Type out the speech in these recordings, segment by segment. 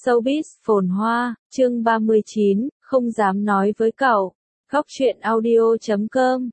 Showbiz phồn hoa, chương 39, không dám nói với cậu. Góc truyện audio.com.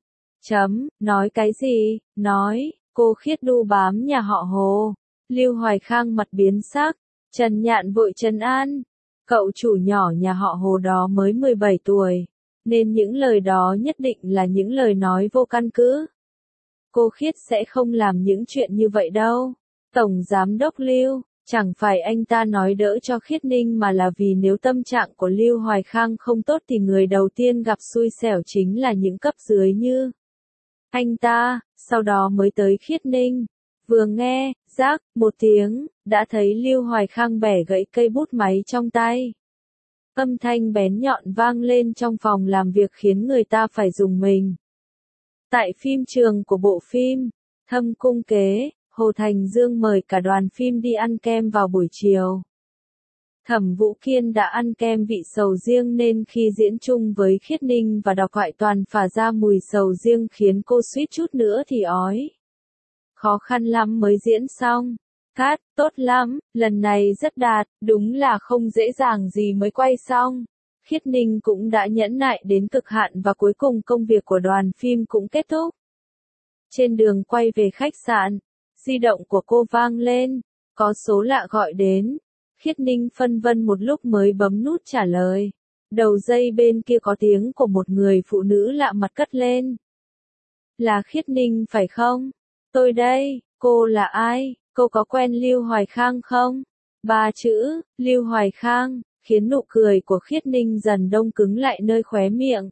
Nói cái gì? Nói, cô Khiết đu bám nhà họ Hồ. Lưu Hoài Khang mặt biến sắc, Trần Nhạn vội trấn an. Cậu chủ nhỏ nhà họ Hồ đó mới 17 tuổi, nên những lời đó nhất định là những lời nói vô căn cứ. Cô Khiết sẽ không làm những chuyện như vậy đâu. Tổng Giám đốc Lưu, chẳng phải anh ta nói đỡ cho Khiết Ninh mà là vì nếu tâm trạng của Lưu Hoài Khang không tốt thì người đầu tiên gặp xui xẻo chính là những cấp dưới như anh ta, sau đó mới tới Khiết Ninh. Vừa nghe, rác, một tiếng, đã thấy Lưu Hoài Khang bẻ gãy cây bút máy trong tay. Âm thanh bén nhọn vang lên trong phòng làm việc khiến người ta phải rùng mình. Tại phim trường của bộ phim Thâm Cung Kế, Hồ Thành Dương mời cả đoàn phim đi ăn kem vào buổi chiều. Thẩm Vũ Kiên đã ăn kem vị sầu riêng nên khi diễn chung với Khiết Ninh và đọc thoại toàn phả ra mùi sầu riêng khiến cô suýt chút nữa thì ói. Khó khăn lắm mới diễn xong. Cát, tốt lắm, lần này rất đạt, đúng là không dễ dàng gì mới quay xong. Khiết Ninh cũng đã nhẫn nại đến cực hạn và cuối cùng công việc của đoàn phim cũng kết thúc. Trên đường quay về khách sạn, di động của cô vang lên, có số lạ gọi đến. Khiết Ninh phân vân một lúc mới bấm nút trả lời. Đầu dây bên kia có tiếng của một người phụ nữ lạ mặt cất lên. Là Khiết Ninh phải không? Tôi đây, cô là ai? Cô có quen Lưu Hoài Khang không? Ba chữ, Lưu Hoài Khang, khiến nụ cười của Khiết Ninh dần đông cứng lại nơi khóe miệng.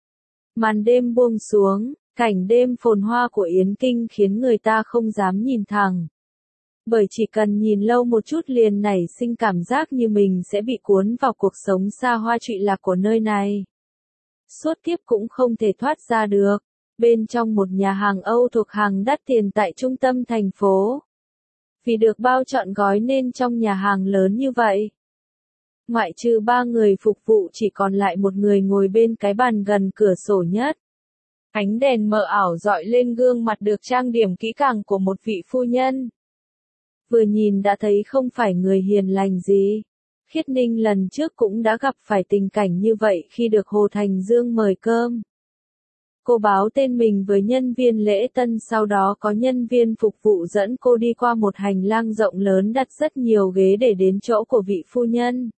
Màn đêm buông xuống, cảnh đêm phồn hoa của Yến Kinh khiến người ta không dám nhìn thẳng. Bởi chỉ cần nhìn lâu một chút liền nảy sinh cảm giác như mình sẽ bị cuốn vào cuộc sống xa hoa trụy lạc của nơi này. Suốt tiếp cũng không thể thoát ra được. Bên trong một nhà hàng Âu thuộc hàng đắt tiền tại trung tâm thành phố. Vì được bao trọn gói nên trong nhà hàng lớn như vậy, ngoại trừ 3 người phục vụ chỉ còn lại một người ngồi bên cái bàn gần cửa sổ nhất. Ánh đèn mờ ảo dọi lên gương mặt được trang điểm kỹ càng của một vị phu nhân. Vừa nhìn đã thấy không phải người hiền lành gì. Khiết Ninh lần trước cũng đã gặp phải tình cảnh như vậy khi được Hồ Thành Dương mời cơm. Cô báo tên mình với nhân viên lễ tân, sau đó có nhân viên phục vụ dẫn cô đi qua một hành lang rộng lớn đặt rất nhiều ghế để đến chỗ của vị phu nhân.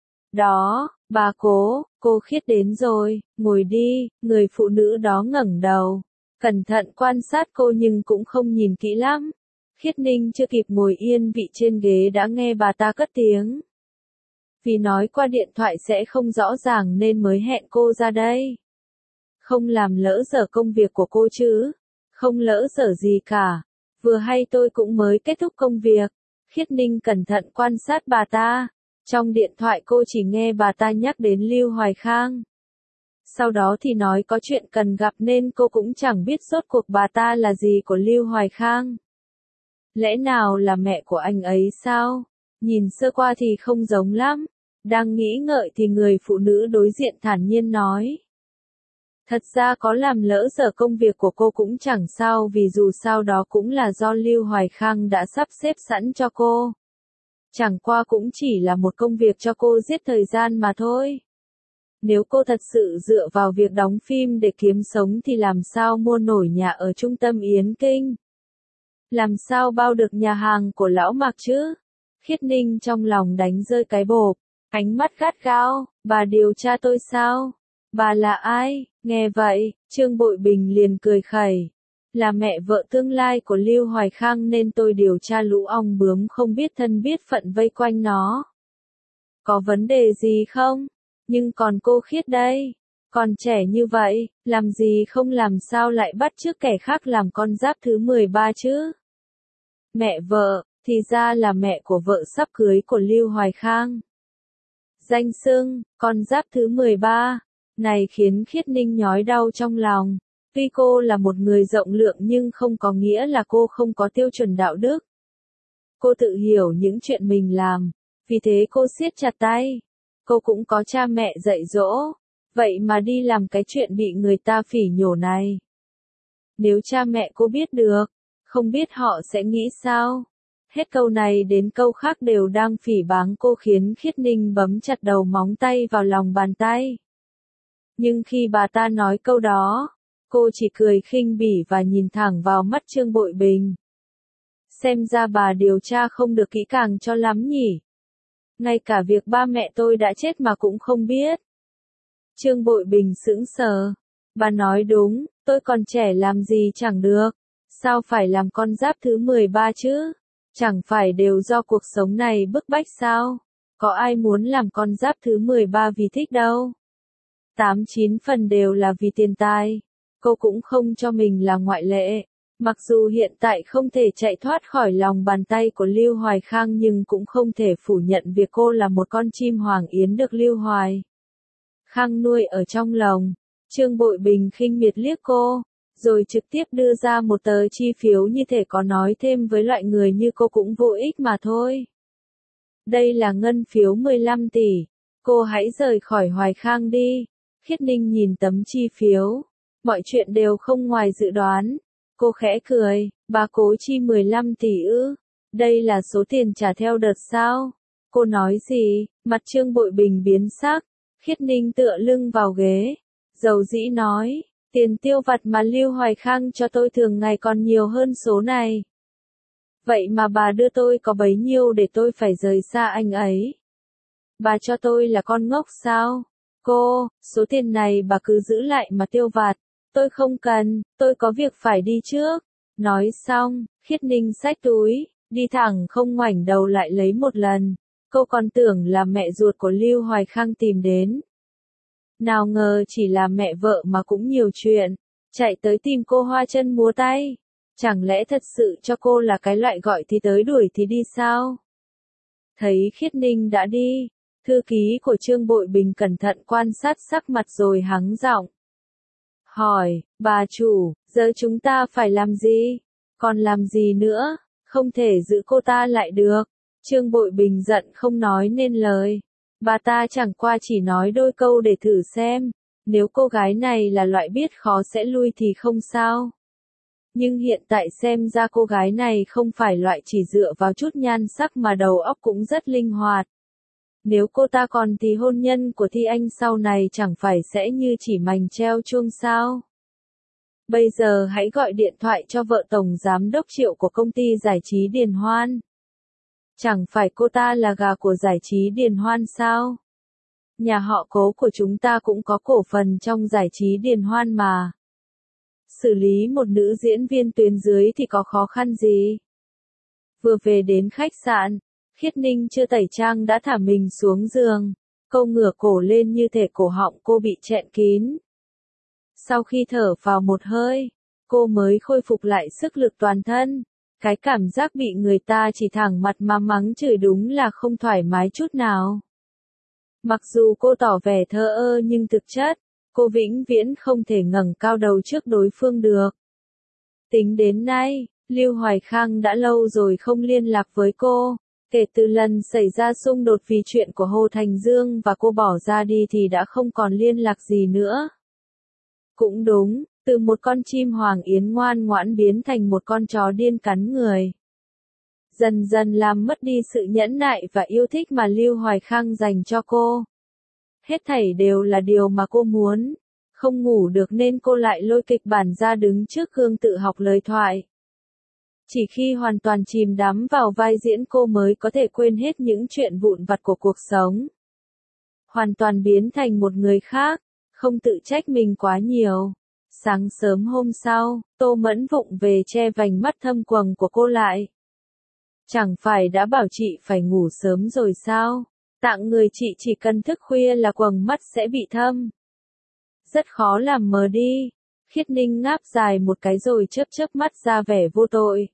Đó, bà cô Khiết đến rồi, ngồi đi, người phụ nữ đó ngẩng đầu, cẩn thận quan sát cô nhưng cũng không nhìn kỹ lắm. Khiết Ninh chưa kịp ngồi yên vị trên ghế đã nghe bà ta cất tiếng. Vì nói qua điện thoại sẽ không rõ ràng nên mới hẹn cô ra đây. Không làm lỡ dở công việc của cô chứ? Không lỡ dở gì cả. Vừa hay tôi cũng mới kết thúc công việc. Khiết Ninh cẩn thận quan sát bà ta. Trong điện thoại cô chỉ nghe bà ta nhắc đến Lưu Hoài Khang. Sau đó thì nói có chuyện cần gặp nên cô cũng chẳng biết rốt cuộc bà ta là gì của Lưu Hoài Khang. Lẽ nào là mẹ của anh ấy sao? Nhìn sơ qua thì không giống lắm. Đang nghĩ ngợi thì người phụ nữ đối diện thản nhiên nói. Thật ra có làm lỡ giờ công việc của cô cũng chẳng sao vì dù sao đó cũng là do Lưu Hoài Khang đã sắp xếp sẵn cho cô. Chẳng qua cũng chỉ là một công việc cho cô giết thời gian mà thôi. Nếu cô thật sự dựa vào việc đóng phim để kiếm sống thì làm sao mua nổi nhà ở trung tâm Yến Kinh? Làm sao bao được nhà hàng của lão Mạc chứ? Khiết Ninh trong lòng đánh rơi cái bộp, ánh mắt gắt gao, bà điều tra tôi sao? Bà là ai? Nghe vậy, Trương Bội Bình liền cười khẩy. Là mẹ vợ tương lai của Lưu Hoài Khang nên tôi điều tra lũ ong bướm không biết thân biết phận vây quanh nó. Có vấn đề gì không? Nhưng còn cô Khiết đây, còn trẻ như vậy, làm gì không làm sao lại bắt chước kẻ khác làm con giáp thứ 13 chứ? Mẹ vợ, thì ra là mẹ của vợ sắp cưới của Lưu Hoài Khang. Danh xưng, con giáp thứ 13. Này khiến Khiết Ninh nhói đau trong lòng. Tuy cô là một người rộng lượng nhưng không có nghĩa là cô không có tiêu chuẩn đạo đức. Cô tự hiểu những chuyện mình làm, vì thế cô siết chặt tay. Cô cũng có cha mẹ dạy dỗ, vậy mà đi làm cái chuyện bị người ta phỉ nhổ này. Nếu cha mẹ cô biết được, không biết họ sẽ nghĩ sao? Hết câu này đến câu khác đều đang phỉ báng cô khiến Khiết Ninh bấm chặt đầu móng tay vào lòng bàn tay. Nhưng khi bà ta nói câu đó, cô chỉ cười khinh bỉ và nhìn thẳng vào mắt Trương Bội Bình. Xem ra bà điều tra không được kỹ càng cho lắm nhỉ. Ngay cả việc ba mẹ tôi đã chết mà cũng không biết. Trương Bội Bình sững sờ. Bà nói đúng, tôi còn trẻ làm gì chẳng được. Sao phải làm con giáp thứ 13 chứ? Chẳng phải đều do cuộc sống này bức bách sao? Có ai muốn làm con giáp thứ 13 vì thích đâu. 8-9 phần đều là vì tiền tài. Cô cũng không cho mình là ngoại lệ. Mặc dù hiện tại không thể chạy thoát khỏi lòng bàn tay của Lưu Hoài Khang nhưng cũng không thể phủ nhận việc cô là một con chim hoàng yến được Lưu Hoài Khang nuôi ở trong lồng. Trương Bội Bình khinh miệt liếc cô, rồi trực tiếp đưa ra một tờ chi phiếu như thể có nói thêm với loại người như cô cũng vô ích mà thôi. Đây là ngân phiếu 15 tỷ. Cô hãy rời khỏi Hoài Khang đi. Khiết Ninh nhìn tấm chi phiếu. Mọi chuyện đều không ngoài dự đoán. Cô khẽ cười, bà cố chi 15 tỷ ư? Đây là số tiền trả theo đợt sao? Cô nói gì? Mặt Trương Bội Bình biến sắc. Khiết Ninh tựa lưng vào ghế. Dầu dĩ nói, tiền tiêu vặt mà Lưu Hoài Khang cho tôi thường ngày còn nhiều hơn số này. Vậy mà bà đưa tôi có bấy nhiêu để tôi phải rời xa anh ấy? Bà cho tôi là con ngốc sao? Cô, số tiền này bà cứ giữ lại mà tiêu vặt. Tôi không cần, tôi có việc phải đi trước. Nói xong, Khiết Ninh xách túi, đi thẳng không ngoảnh đầu lại lấy một lần. Cô còn tưởng là mẹ ruột của Lưu Hoài Khang tìm đến. Nào ngờ chỉ là mẹ vợ mà cũng nhiều chuyện. Chạy tới tìm cô hoa chân múa tay. Chẳng lẽ thật sự cho cô là cái loại gọi thì tới đuổi thì đi sao? Thấy Khiết Ninh đã đi, thư ký của Trương Bội Bình cẩn thận quan sát sắc mặt rồi hắng giọng. Hỏi, bà chủ, giờ chúng ta phải làm gì? Còn làm gì nữa? Không thể giữ cô ta lại được. Trương Bội Bình giận không nói nên lời. Bà ta chẳng qua chỉ nói đôi câu để thử xem. Nếu cô gái này là loại biết khó sẽ lui thì không sao. Nhưng hiện tại xem ra cô gái này không phải loại chỉ dựa vào chút nhan sắc mà đầu óc cũng rất linh hoạt. Nếu cô ta còn thì hôn nhân của Thi Anh sau này chẳng phải sẽ như chỉ mành treo chuông sao. Bây giờ hãy gọi điện thoại cho vợ Tổng Giám đốc Triệu của công ty giải trí Điền Hoan. Chẳng phải cô ta là gà của giải trí Điền Hoan sao? Nhà họ Cố của chúng ta cũng có cổ phần trong giải trí Điền Hoan mà. Xử lý một nữ diễn viên tuyến dưới thì có khó khăn gì? Vừa về đến khách sạn, Khiết Ninh chưa tẩy trang đã thả mình xuống giường. Cô ngửa cổ lên như thể cổ họng cô bị chẹn kín. Sau khi thở vào một hơi, cô mới khôi phục lại sức lực toàn thân. Cái cảm giác bị người ta chỉ thẳng mặt mà mắng chửi đúng là không thoải mái chút nào. Mặc dù cô tỏ vẻ thờ ơ nhưng thực chất, cô vĩnh viễn không thể ngẩng cao đầu trước đối phương được. Tính đến nay, Lưu Hoài Khang đã lâu rồi không liên lạc với cô. Kể từ lần xảy ra xung đột vì chuyện của Hồ Thành Dương và cô bỏ ra đi thì đã không còn liên lạc gì nữa. Cũng đúng, từ một con chim hoàng yến ngoan ngoãn biến thành một con chó điên cắn người. Dần dần làm mất đi sự nhẫn nại và yêu thích mà Lưu Hoài Khang dành cho cô. Hết thảy đều là điều mà cô muốn. Không ngủ được nên cô lại lôi kịch bản ra đứng trước gương tự học lời thoại. Chỉ khi hoàn toàn chìm đắm vào vai diễn cô mới có thể quên hết những chuyện vụn vặt của cuộc sống. Hoàn toàn biến thành một người khác, không tự trách mình quá nhiều. Sáng sớm hôm sau, Tô Mẫn vụng về che vành mắt thâm quầng của cô lại. Chẳng phải đã bảo chị phải ngủ sớm rồi sao? Tạng người chị chỉ cần thức khuya là quầng mắt sẽ bị thâm. Rất khó làm mờ đi. Khiết Ninh ngáp dài một cái rồi chớp chớp mắt ra vẻ vô tội.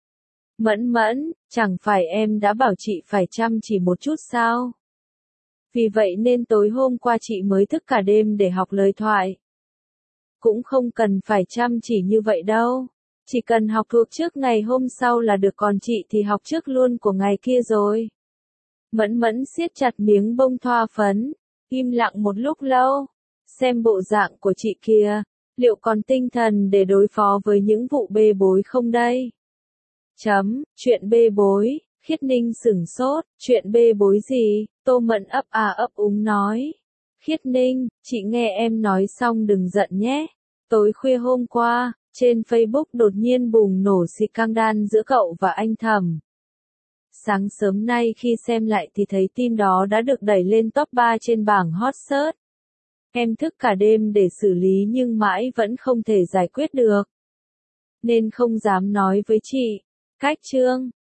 Mẫn Mẫn, chẳng phải em đã bảo chị phải chăm chỉ một chút sao? Vì vậy nên tối hôm qua chị mới thức cả đêm để học lời thoại. Cũng không cần phải chăm chỉ như vậy đâu. Chỉ cần học thuộc trước ngày hôm sau là được, còn chị thì học trước luôn của ngày kia rồi. Mẫn Mẫn siết chặt miếng bông thoa phấn, im lặng một lúc lâu. Xem bộ dạng của chị kia, liệu còn tinh thần để đối phó với những vụ bê bối không đây? Chuyện bê bối, Khiết Ninh sửng sốt, chuyện bê bối gì, Tô Mẫn ấp ấp úng nói. Khiết Ninh, chị nghe em nói xong đừng giận nhé. Tối khuya hôm qua, trên Facebook đột nhiên bùng nổ scandal giữa cậu và anh Thẩm. Sáng sớm nay khi xem lại thì thấy tin đó đã được đẩy lên top 3 trên bảng hot search. Em thức cả đêm để xử lý nhưng mãi vẫn không thể giải quyết được. Nên không dám nói với chị. Cách chương